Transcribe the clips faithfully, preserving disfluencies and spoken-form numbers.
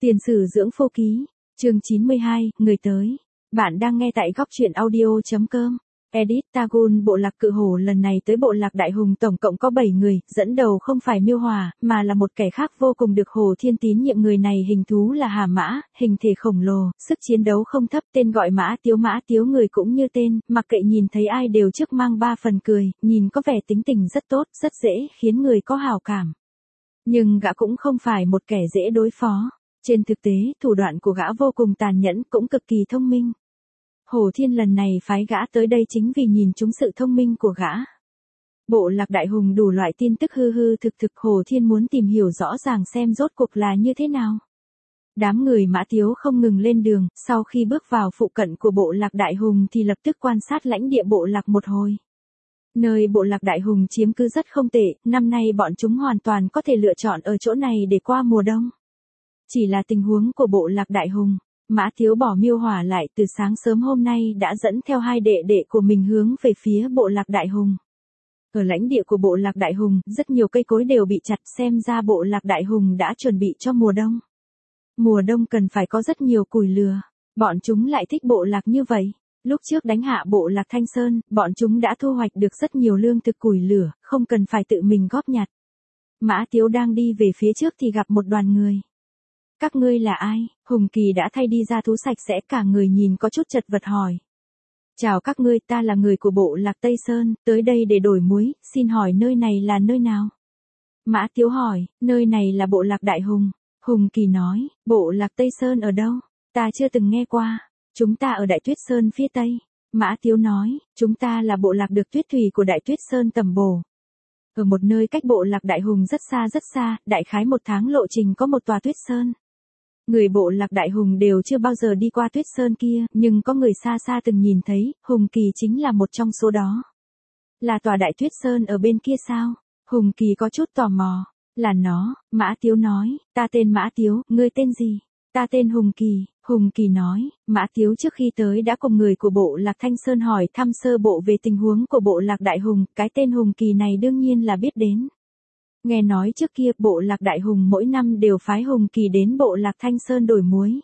Tiền sử dưỡng phô ký, chương chín mươi hai, người tới. Bạn đang nghe tại góc truyện audio.com. Edit Tagun. Bộ lạc cự hổ lần này tới bộ lạc Đại Hùng tổng cộng có bảy người, dẫn đầu không phải Miêu Hòa, mà là một kẻ khác vô cùng được Hồ Thiên tín nhiệm. Người này hình thú là hà mã, hình thể khổng lồ, sức chiến đấu không thấp, tên gọi Mã Tiếu. Mã Tiếu người cũng như tên, mặc kệ nhìn thấy ai đều trước mang ba phần cười, nhìn có vẻ tính tình rất tốt, rất dễ khiến người có hảo cảm. Nhưng gã cũng không phải một kẻ dễ đối phó. Trên thực tế, thủ đoạn của gã vô cùng tàn nhẫn, cũng cực kỳ thông minh. Hồ Thiên lần này phái gã tới đây chính vì nhìn trúng sự thông minh của gã. Bộ lạc Đại Hùng đủ loại tin tức hư hư thực thực, Hồ Thiên muốn tìm hiểu rõ ràng xem rốt cuộc là như thế nào. Đám người Mã Tiếu không ngừng lên đường, sau khi bước vào phụ cận của bộ lạc Đại Hùng thì lập tức quan sát lãnh địa bộ lạc một hồi. Nơi bộ lạc Đại Hùng chiếm cứ rất không tệ, năm nay bọn chúng hoàn toàn có thể lựa chọn ở chỗ này để qua mùa đông. Chỉ là tình huống của bộ lạc Đại Hùng, Mã Tiếu bỏ Miêu Hòa lại, từ sáng sớm hôm nay đã dẫn theo hai đệ đệ của mình hướng về phía bộ lạc Đại Hùng. Ở lãnh địa của bộ lạc Đại Hùng, rất nhiều cây cối đều bị chặt, xem ra bộ lạc Đại Hùng đã chuẩn bị cho mùa đông. Mùa đông cần phải có rất nhiều củi lửa, bọn chúng lại thích bộ lạc như vậy. Lúc trước đánh hạ bộ lạc Thanh Sơn, bọn chúng đã thu hoạch được rất nhiều lương thực củi lửa, không cần phải tự mình góp nhặt. Mã Tiếu đang đi về phía trước thì gặp một đoàn người. Các ngươi là ai? Hùng Kỳ đã thay đi ra thú sạch sẽ, cả người nhìn có chút chật vật hỏi. Chào các ngươi, ta là người của bộ lạc Tây Sơn, tới đây để đổi muối, xin hỏi nơi này là nơi nào? Mã Tiếu hỏi, nơi này là bộ lạc Đại Hùng. Hùng Kỳ nói, bộ lạc Tây Sơn ở đâu? Ta chưa từng nghe qua. Chúng ta ở Đại Tuyết Sơn phía Tây. Mã Tiếu nói, chúng ta là bộ lạc được tuyết thủy của Đại Tuyết Sơn tẩm bổ. Ở một nơi cách bộ lạc Đại Hùng rất xa rất xa, đại khái một tháng lộ trình có một tòa Tuyết Sơn. Người bộ lạc Đại Hùng đều chưa bao giờ đi qua Tuyết Sơn kia, nhưng có người xa xa từng nhìn thấy, Hùng Kỳ chính là một trong số đó. Là tòa Đại Tuyết Sơn ở bên kia sao? Hùng Kỳ có chút tò mò. Là nó, Mã Tiếu nói, ta tên Mã Tiếu, ngươi tên gì? Ta tên Hùng Kỳ. Hùng Kỳ nói, Mã Tiếu trước khi tới đã cùng người của bộ lạc Thanh Sơn hỏi thăm sơ bộ về tình huống của bộ lạc Đại Hùng, cái tên Hùng Kỳ này đương nhiên là biết đến. Nghe nói trước kia bộ lạc Đại Hùng mỗi năm đều phái Hùng Kỳ đến bộ lạc Thanh Sơn đổi muối.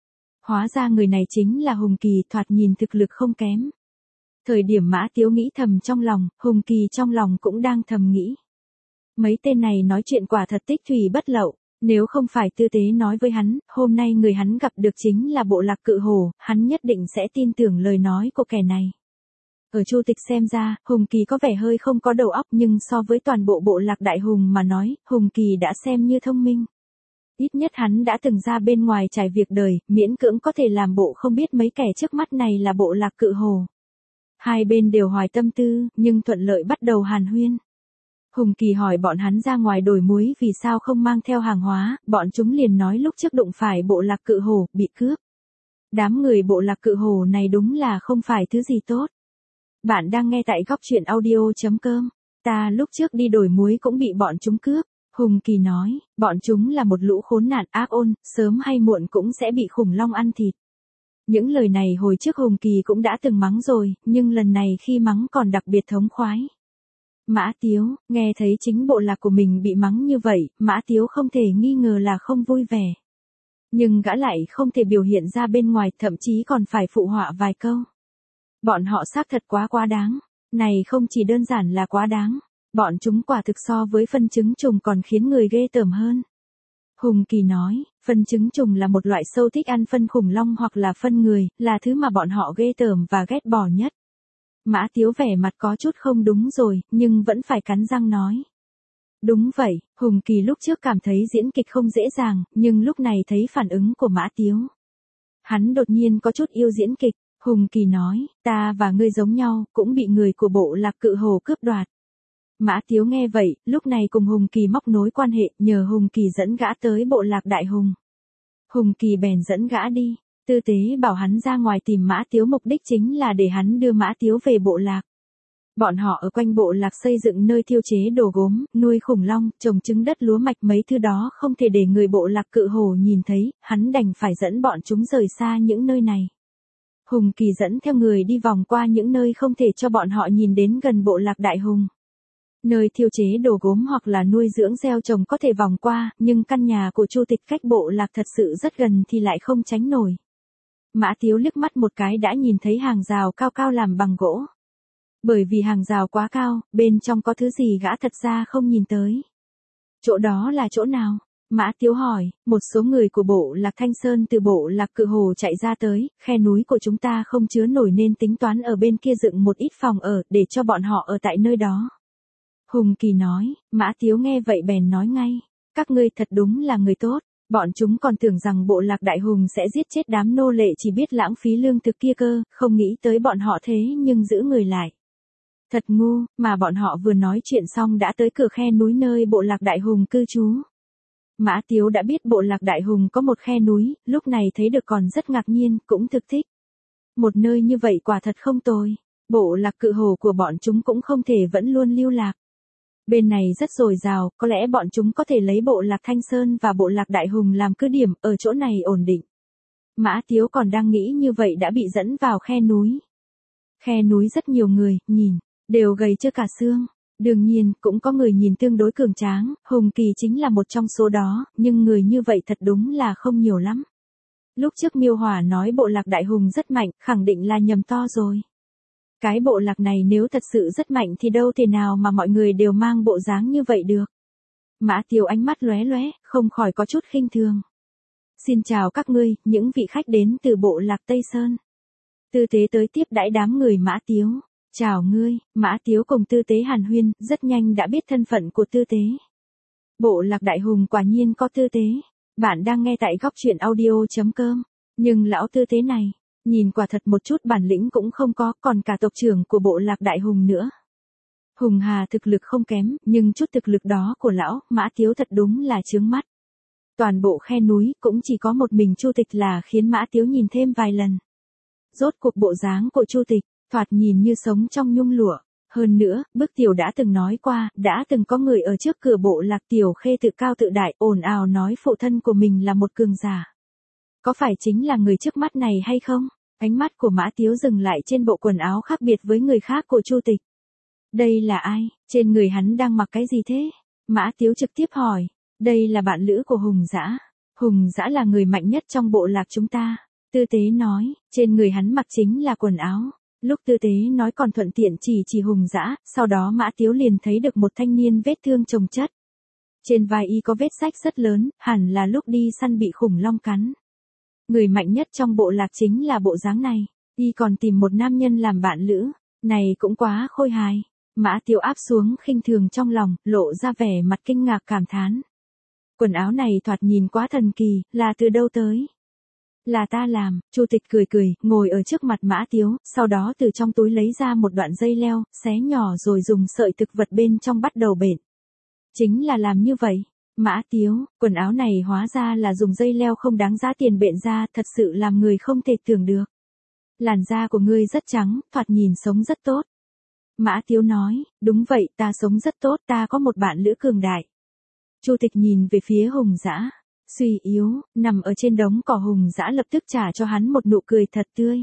Hóa ra người này chính là Hùng Kỳ, thoạt nhìn thực lực không kém. Thời điểm Mã Tiếu nghĩ thầm trong lòng, Hùng Kỳ trong lòng cũng đang thầm nghĩ. Mấy tên này nói chuyện quả thật tích thủy bất lậu. Nếu không phải tư tế nói với hắn, hôm nay người hắn gặp được chính là bộ lạc cự hổ, hắn nhất định sẽ tin tưởng lời nói của kẻ này. Ở Chu Tịch xem ra, Hùng Kỳ có vẻ hơi không có đầu óc, nhưng so với toàn bộ bộ lạc Đại Hùng mà nói, Hùng Kỳ đã xem như thông minh. Ít nhất hắn đã từng ra bên ngoài trải việc đời, miễn cưỡng có thể làm bộ không biết mấy kẻ trước mắt này là bộ lạc cự hổ. Hai bên đều hoài tâm tư, nhưng thuận lợi bắt đầu hàn huyên. Hùng Kỳ hỏi bọn hắn ra ngoài đổi muối vì sao không mang theo hàng hóa, bọn chúng liền nói lúc trước đụng phải bộ lạc cự hổ, bị cướp. Đám người bộ lạc cự hổ này đúng là không phải thứ gì tốt. Bạn đang nghe tại góc truyện audio.com. Ta lúc trước đi đổi muối cũng bị bọn chúng cướp. Hùng Kỳ nói, bọn chúng là một lũ khốn nạn ác ôn, sớm hay muộn cũng sẽ bị khủng long ăn thịt. Những lời này hồi trước Hùng Kỳ cũng đã từng mắng rồi, nhưng lần này khi mắng còn đặc biệt thống khoái. Mã Tiếu, nghe thấy chính bộ lạc của mình bị mắng như vậy, Mã Tiếu không thể nghi ngờ là không vui vẻ. Nhưng gã lại không thể biểu hiện ra bên ngoài, thậm chí còn phải phụ họa vài câu. Bọn họ xác thật quá quá đáng. Này không chỉ đơn giản là quá đáng. Bọn chúng quả thực so với phân trứng trùng còn khiến người ghê tởm hơn. Hùng Kỳ nói, phân trứng trùng là một loại sâu thích ăn phân khủng long hoặc là phân người, là thứ mà bọn họ ghê tởm và ghét bỏ nhất. Mã Tiếu vẻ mặt có chút không đúng rồi, nhưng vẫn phải cắn răng nói. Đúng vậy, Hùng Kỳ lúc trước cảm thấy diễn kịch không dễ dàng, nhưng lúc này thấy phản ứng của Mã Tiếu. Hắn đột nhiên có chút yêu diễn kịch. Hùng Kỳ nói, ta và ngươi giống nhau, cũng bị người của bộ lạc cự hổ cướp đoạt. Mã Tiếu nghe vậy, lúc này cùng Hùng Kỳ móc nối quan hệ, nhờ Hùng Kỳ dẫn gã tới bộ lạc Đại Hùng. Hùng Kỳ bèn dẫn gã đi. Tư tế bảo hắn ra ngoài tìm Mã Tiếu, mục đích chính là để hắn đưa Mã Tiếu về bộ lạc. Bọn họ ở quanh bộ lạc xây dựng nơi thiêu chế đồ gốm, nuôi khủng long, trồng trứng đất lúa mạch, mấy thứ đó không thể để người bộ lạc cự hổ nhìn thấy, hắn đành phải dẫn bọn chúng rời xa những nơi này. Hùng Kỳ dẫn theo người đi vòng qua những nơi không thể cho bọn họ nhìn đến gần bộ lạc Đại Hùng. Nơi thiêu chế đồ gốm hoặc là nuôi dưỡng gieo trồng có thể vòng qua, nhưng căn nhà của Chu Tịch cách bộ lạc thật sự rất gần thì lại không tránh nổi. Mã Tiếu liếc mắt một cái đã nhìn thấy hàng rào cao cao làm bằng gỗ. Bởi vì hàng rào quá cao, bên trong có thứ gì gã thật ra không nhìn tới. Chỗ đó là chỗ nào? Mã Tiếu hỏi, một số người của bộ lạc Thanh Sơn từ bộ lạc Cự Hồ chạy ra tới, khe núi của chúng ta không chứa nổi nên tính toán ở bên kia dựng một ít phòng ở, để cho bọn họ ở tại nơi đó. Hùng Kỳ nói, Mã Tiếu nghe vậy bèn nói ngay, các ngươi thật đúng là người tốt, bọn chúng còn tưởng rằng bộ lạc Đại Hùng sẽ giết chết đám nô lệ chỉ biết lãng phí lương thực kia cơ, không nghĩ tới bọn họ thế nhưng giữ người lại. Thật ngu, mà bọn họ vừa nói chuyện xong đã tới cửa khe núi nơi bộ lạc Đại Hùng cư trú. Mã Tiếu đã biết bộ lạc Đại Hùng có một khe núi, lúc này thấy được còn rất ngạc nhiên, cũng thực thích. Một nơi như vậy quả thật không tồi, bộ lạc Cự Hồ của bọn chúng cũng không thể vẫn luôn lưu lạc. Bên này rất dồi dào, có lẽ bọn chúng có thể lấy bộ lạc Thanh Sơn và bộ lạc Đại Hùng làm cứ điểm, ở chỗ này ổn định. Mã Tiếu còn đang nghĩ như vậy đã bị dẫn vào khe núi. Khe núi rất nhiều người, nhìn, đều gầy chưa cả xương. Đương nhiên, cũng có người nhìn tương đối cường tráng, Hùng Kỳ chính là một trong số đó, nhưng người như vậy thật đúng là không nhiều lắm. Lúc trước Miêu Hỏa nói bộ lạc Đại Hùng rất mạnh, khẳng định là nhầm to rồi. Cái bộ lạc này nếu thật sự rất mạnh thì đâu thể nào mà mọi người đều mang bộ dáng như vậy được. Mã Tiếu ánh mắt lóe lóe, không khỏi có chút khinh thường. Xin chào các ngươi, những vị khách đến từ bộ lạc Tây Sơn. Tư Tế tới tiếp đãi đám người Mã Tiếu. Chào ngươi, Mã Tiếu cùng Tư Tế hàn huyên, rất nhanh đã biết thân phận của Tư Tế. Bộ lạc Đại Hùng quả nhiên có Tư Tế. Bạn đang nghe tại góc truyện audio chấm com. Nhưng lão Tư Tế này, nhìn quả thật một chút bản lĩnh cũng không có, còn cả tộc trưởng của bộ lạc Đại Hùng nữa. Hùng Hà thực lực không kém, nhưng chút thực lực đó của lão, Mã Tiếu thật đúng là chướng mắt. Toàn bộ khe núi cũng chỉ có một mình Chu Tịch là khiến Mã Tiếu nhìn thêm vài lần. Rốt cuộc bộ dáng của Chu Tịch, thoạt nhìn như sống trong nhung lụa. Hơn nữa, Bức Tiểu đã từng nói qua, đã từng có người ở trước cửa bộ lạc Tiểu Khê tự cao tự đại, ồn ào nói phụ thân của mình là một cường giả. Có phải chính là người trước mắt này hay không? Ánh mắt của Mã Tiếu dừng lại trên bộ quần áo khác biệt với người khác của Chu Tịch. Đây là ai? Trên người hắn đang mặc cái gì thế? Mã Tiếu trực tiếp hỏi. Đây là bạn lữ của Hùng Dã. Hùng Dã là người mạnh nhất trong bộ lạc chúng ta. Tư Tế nói, trên người hắn mặc chính là quần áo. Lúc Tư Tế nói còn thuận tiện chỉ chỉ Hùng Dã, sau đó Mã Tiếu liền thấy được một thanh niên vết thương chồng chất. Trên vai y có vết rách rất lớn, hẳn là lúc đi săn bị khủng long cắn. Người mạnh nhất trong bộ lạc chính là bộ dáng này, y còn tìm một nam nhân làm bạn lữ, này cũng quá khôi hài. Mã Tiếu áp xuống khinh thường trong lòng, lộ ra vẻ mặt kinh ngạc cảm thán. Quần áo này thoạt nhìn quá thần kỳ, là từ đâu tới? Là ta làm, Chu Tịch cười cười, ngồi ở trước mặt Mã Tiếu, sau đó từ trong túi lấy ra một đoạn dây leo, xé nhỏ rồi dùng sợi thực vật bên trong bắt đầu bện. Chính là làm như vậy. Mã Tiếu, quần áo này hóa ra là dùng dây leo không đáng giá tiền bện ra, thật sự làm người không thể tưởng được. Làn da của ngươi rất trắng, thoạt nhìn sống rất tốt. Mã Tiếu nói, đúng vậy, ta sống rất tốt, ta có một bạn lữ cường đại. Chu Tịch nhìn về phía Hùng Dã, suy yếu, nằm ở trên đống cỏ. Hùng Dã lập tức trả cho hắn một nụ cười thật tươi.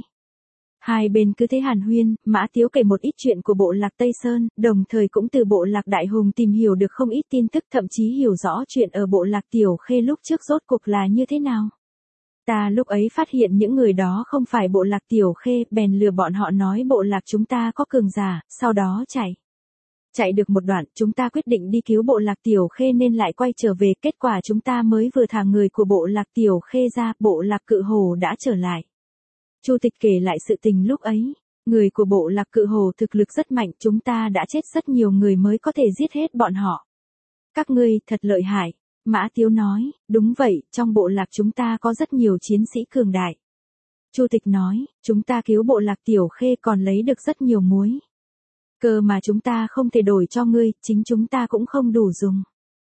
Hai bên cứ thế hàn huyên, Mã Tiếu kể một ít chuyện của bộ lạc Tây Sơn, đồng thời cũng từ bộ lạc Đại Hùng tìm hiểu được không ít tin tức, thậm chí hiểu rõ chuyện ở bộ lạc Tiểu Khê lúc trước rốt cuộc là như thế nào. Ta lúc ấy phát hiện những người đó không phải bộ lạc Tiểu Khê, bèn lừa bọn họ nói bộ lạc chúng ta có cường giả, sau đó chạy. Chạy được một đoạn, chúng ta quyết định đi cứu bộ lạc Tiểu Khê nên lại quay trở về, kết quả chúng ta mới vừa thả người của bộ lạc Tiểu Khê ra, bộ lạc Cự Hồ đã trở lại. Chu Tịch kể lại sự tình lúc ấy, người của bộ lạc Cự Hồ thực lực rất mạnh, chúng ta đã chết rất nhiều người mới có thể giết hết bọn họ. Các ngươi thật lợi hại. Mã Tiếu nói, đúng vậy, trong bộ lạc chúng ta có rất nhiều chiến sĩ cường đại. Chu Tịch nói, chúng ta cứu bộ lạc Tiểu Khê còn lấy được rất nhiều muối. Cơ mà chúng ta không thể đổi cho ngươi, chính chúng ta cũng không đủ dùng.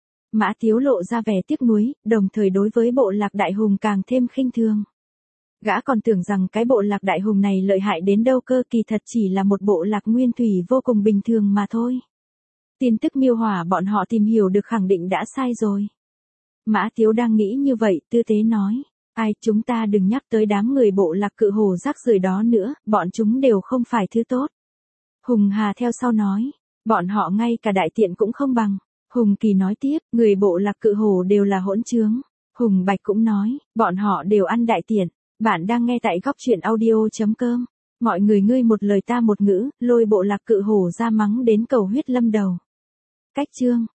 Mã Tiếu lộ ra vẻ tiếc nuối, đồng thời đối với bộ lạc Đại Hùng càng thêm khinh thường. Gã còn tưởng rằng cái bộ lạc Đại Hùng này lợi hại đến đâu cơ, kỳ thật chỉ là một bộ lạc nguyên thủy vô cùng bình thường mà thôi. Tin tức Miêu Hỏa bọn họ tìm hiểu được khẳng định đã sai rồi. Mã Tiếu đang nghĩ như vậy, Tư Tế nói, ai, chúng ta đừng nhắc tới đám người bộ lạc Cự Hồ rác rưởi đó nữa, bọn chúng đều không phải thứ tốt. Hùng Hà theo sau nói, Bọn họ ngay cả đại tiện cũng không bằng. Hùng Kỳ nói tiếp, người bộ lạc Cự Hổ đều là hỗn trướng. Hùng Bạch cũng nói, bọn họ đều ăn đại tiện. Bạn đang nghe tại góc truyện audio.com. Mọi người ngươi một lời ta một ngữ, lôi bộ lạc Cự Hổ ra mắng đến cầu huyết lâm đầu. Cách chương